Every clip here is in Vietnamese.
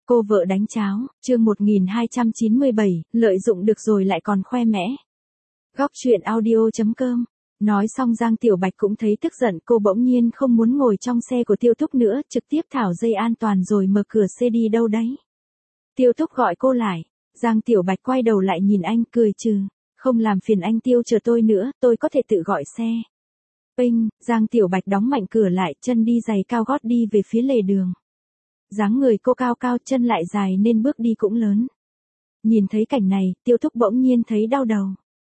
Cô vợ đánh cháo, chương 1297, lợi dụng được rồi lại còn khoe mẽ. Góc truyện audio.com. Nói xong Giang Tiểu Bạch cũng thấy tức giận, cô bỗng nhiên không muốn ngồi trong xe của Tiêu Thúc nữa, trực tiếp tháo dây an toàn rồi mở cửa xe đi đâu đấy. Tiêu Thúc gọi cô lại, Giang Tiểu Bạch quay đầu lại nhìn anh cười trừ, không làm phiền anh Tiêu chờ tôi nữa, tôi có thể tự gọi xe. Pinh, Giang Tiểu Bạch đóng mạnh cửa lại, chân đi giày cao gót đi về phía lề đường. Dáng người cô cao cao, chân lại dài nên bước đi cũng lớn. Nhìn thấy cảnh này, Tiêu Thúc bỗng nhiên thấy đau đầu.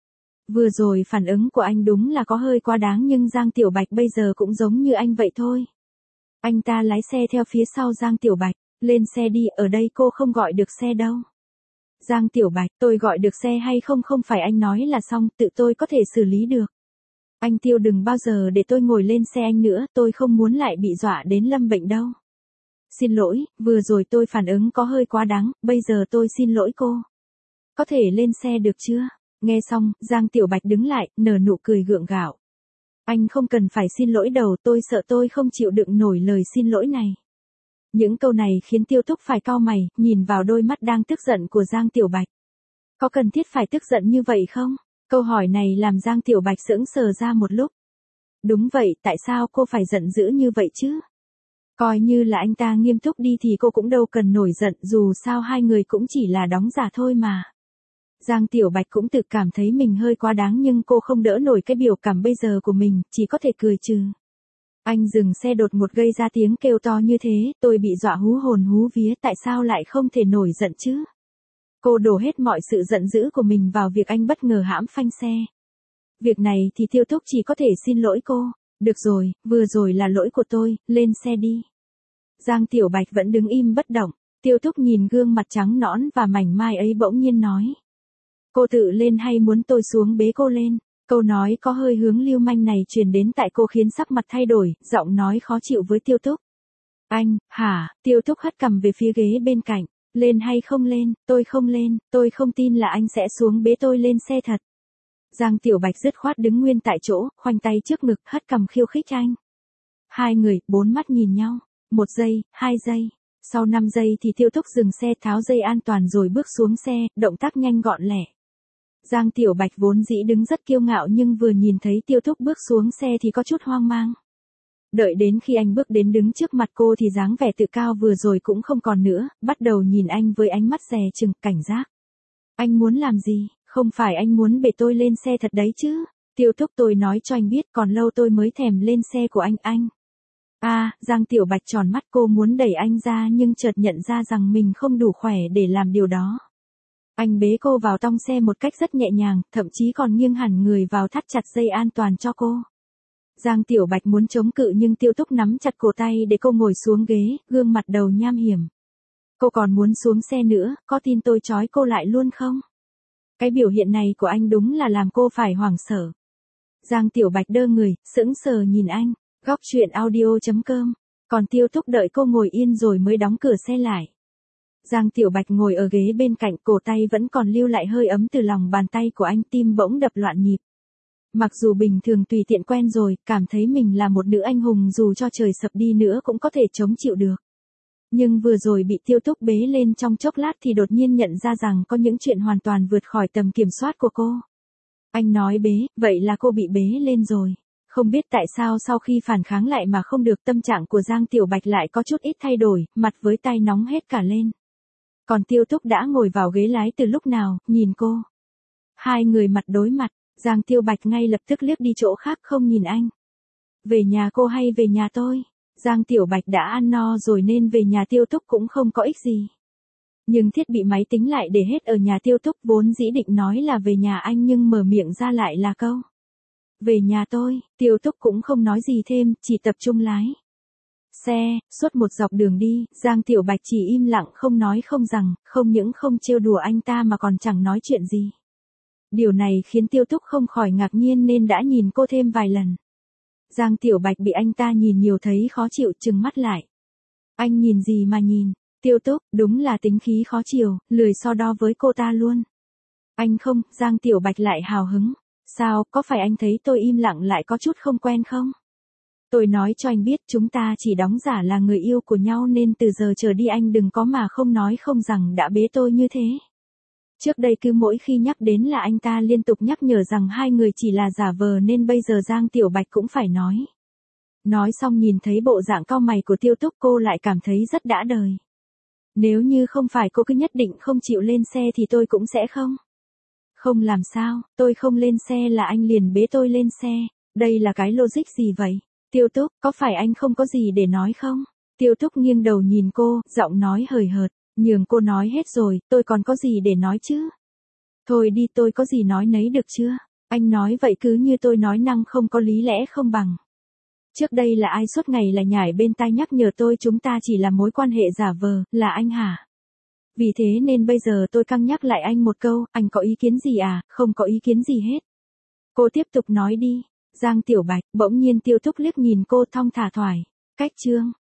Vừa rồi phản ứng của anh đúng là có hơi quá đáng, nhưng Giang Tiểu Bạch bây giờ cũng giống như anh vậy thôi. Anh ta lái xe theo phía sau Giang Tiểu Bạch, lên xe đi, ở đây cô không gọi được xe đâu. Giang Tiểu Bạch, tôi gọi được xe hay không không phải anh nói là xong, tự tôi có thể xử lý được. Anh Tiêu đừng bao giờ để tôi ngồi lên xe anh nữa, tôi không muốn lại bị dọa đến lâm bệnh đâu. Xin lỗi, vừa rồi tôi phản ứng có hơi quá đáng, bây giờ tôi xin lỗi cô. Có thể lên xe được chưa? Nghe xong, Giang Tiểu Bạch đứng lại, nở nụ cười gượng gạo. Anh không cần phải xin lỗi đâu, tôi sợ tôi không chịu đựng nổi lời xin lỗi này. Những câu này khiến Tiêu Thúc phải cau mày, nhìn vào đôi mắt đang tức giận của Giang Tiểu Bạch. Có cần thiết phải tức giận như vậy không? Câu hỏi này làm Giang Tiểu Bạch sững sờ ra một lúc. Đúng vậy, tại sao cô phải giận dữ như vậy chứ? Coi như là anh ta nghiêm túc đi thì cô cũng đâu cần nổi giận, dù sao hai người cũng chỉ là đóng giả thôi mà. Giang Tiểu Bạch cũng tự cảm thấy mình hơi quá đáng, nhưng cô không đỡ nổi cái biểu cảm bây giờ của mình, chỉ có thể cười trừ. Anh dừng xe đột ngột gây ra tiếng kêu to như thế, tôi bị dọa hú hồn hú vía, tại sao lại không thể nổi giận chứ? Cô đổ hết mọi sự giận dữ của mình vào việc anh bất ngờ hãm phanh xe. Việc này thì Tiêu Thúc chỉ có thể xin lỗi cô. Được rồi, vừa rồi là lỗi của tôi, lên xe đi. Giang Tiểu Bạch vẫn đứng im bất động, Tiêu Thúc nhìn gương mặt trắng nõn và mảnh mai ấy bỗng nhiên nói. Cô tự lên hay muốn tôi xuống bế cô lên? Câu nói có hơi hướng lưu manh này truyền đến tại cô khiến sắc mặt thay đổi, giọng nói khó chịu với Tiêu Thúc. Anh, hả? Tiêu Thúc hất cằm về phía ghế bên cạnh. Lên hay không lên? Tôi không lên, tôi không tin là anh sẽ xuống bế tôi lên xe thật. Giang Tiểu Bạch dứt khoát đứng nguyên tại chỗ, khoanh tay trước ngực, hất cằm khiêu khích anh. Hai người, bốn mắt nhìn nhau. 1 giây, 2 giây. Sau 5 giây thì Tiêu Thúc dừng xe, tháo dây an toàn rồi bước xuống xe, động tác nhanh gọn lẹ. Giang Tiểu Bạch vốn dĩ đứng rất kiêu ngạo nhưng vừa nhìn thấy Tiêu Thúc bước xuống xe thì có chút hoang mang. Đợi đến khi anh bước đến đứng trước mặt cô thì dáng vẻ tự cao vừa rồi cũng không còn nữa, bắt đầu nhìn anh với ánh mắt dè chừng, cảnh giác. Anh muốn làm gì? Không phải anh muốn bế tôi lên xe thật đấy chứ? Tiêu Thúc, tôi nói cho anh biết, còn lâu tôi mới thèm lên xe của anh. Giang Tiểu Bạch tròn mắt, cô muốn đẩy anh ra nhưng chợt nhận ra rằng mình không đủ khỏe để làm điều đó. Anh bế cô vào trong xe một cách rất nhẹ nhàng, thậm chí còn nghiêng hẳn người vào thắt chặt dây an toàn cho cô. Giang Tiểu Bạch muốn chống cự nhưng Tiêu Thúc nắm chặt cổ tay để cô ngồi xuống ghế, gương mặt đầu nham hiểm. Cô còn muốn xuống xe nữa, có tin tôi trói cô lại luôn không? Cái biểu hiện này của anh đúng là làm cô phải hoảng sợ. Giang Tiểu Bạch đơ người, sững sờ nhìn anh. Góc truyện audio.com. Còn Tiêu Thúc đợi cô ngồi yên rồi mới đóng cửa xe lại. Giang Tiểu Bạch ngồi ở ghế bên cạnh, cổ tay vẫn còn lưu lại hơi ấm từ lòng bàn tay của anh, tim bỗng đập loạn nhịp. Mặc dù bình thường tùy tiện quen rồi, cảm thấy mình là một nữ anh hùng dù cho trời sập đi nữa cũng có thể chống chịu được. Nhưng vừa rồi bị Tiêu Thúc bế lên trong chốc lát thì đột nhiên nhận ra rằng có những chuyện hoàn toàn vượt khỏi tầm kiểm soát của cô. Anh nói bế, vậy là cô bị bế lên rồi. Không biết tại sao sau khi phản kháng lại mà không được, tâm trạng của Giang Tiểu Bạch lại có chút ít thay đổi, mặt với tai nóng hết cả lên. Còn Tiêu Thúc đã ngồi vào ghế lái từ lúc nào, nhìn cô. Hai người mặt đối mặt, Giang Tiểu Bạch ngay lập tức liếc đi chỗ khác không nhìn anh. Về nhà cô hay về nhà tôi? Giang Tiểu Bạch đã ăn no rồi nên về nhà Tiêu Thúc cũng không có ích gì. Nhưng thiết bị máy tính lại để hết ở nhà Tiêu Thúc, vốn dĩ định nói là về nhà anh nhưng mở miệng ra lại là câu. Về nhà tôi, Tiêu Thúc cũng không nói gì thêm, chỉ tập trung lái xe, suốt một dọc đường đi, Giang Tiểu Bạch chỉ im lặng không nói không rằng, không những không trêu đùa anh ta mà còn chẳng nói chuyện gì. Điều này khiến Tiêu Thúc không khỏi ngạc nhiên nên đã nhìn cô thêm vài lần. Giang Tiểu Bạch bị anh ta nhìn nhiều thấy khó chịu, trừng mắt lại. Anh nhìn gì mà nhìn? Tiêu Thúc, đúng là tính khí khó chịu, lười so đo với cô ta luôn. Anh không, Giang Tiểu Bạch lại hào hứng. Sao, có phải anh thấy tôi im lặng lại có chút không quen không? Tôi nói cho anh biết chúng ta chỉ đóng giả là người yêu của nhau nên từ giờ trở đi anh đừng có mà không nói không rằng đã bế tôi như thế. Trước đây cứ mỗi khi nhắc đến là anh ta liên tục nhắc nhở rằng hai người chỉ là giả vờ nên bây giờ Giang Tiểu Bạch cũng phải nói. Nói xong nhìn thấy bộ dạng cau mày của Tiêu Túc cô lại cảm thấy rất đã đời. Nếu như không phải cô cứ nhất định không chịu lên xe thì tôi cũng sẽ không. Không làm sao, tôi không lên xe là anh liền bế tôi lên xe. Đây là cái logic gì vậy? Tiêu Túc, có phải anh không có gì để nói không? Tiêu Túc nghiêng đầu nhìn cô, giọng nói hời hợt, nhường cô nói hết rồi, tôi còn có gì để nói chứ? Thôi đi, tôi có gì nói nấy được chưa? Anh nói vậy cứ như tôi nói năng không có lý lẽ không bằng. Trước đây là ai suốt ngày là nhảy bên tai nhắc nhở tôi chúng ta chỉ là mối quan hệ giả vờ, là anh hả? Vì thế nên bây giờ tôi căng nhắc lại anh một câu, anh có ý kiến gì à? Không có ý kiến gì hết. Cô tiếp tục nói đi. Giang Tiểu Bạch, bỗng nhiên Tiêu Túc liếc nhìn cô thong thả thoải. Cách chương.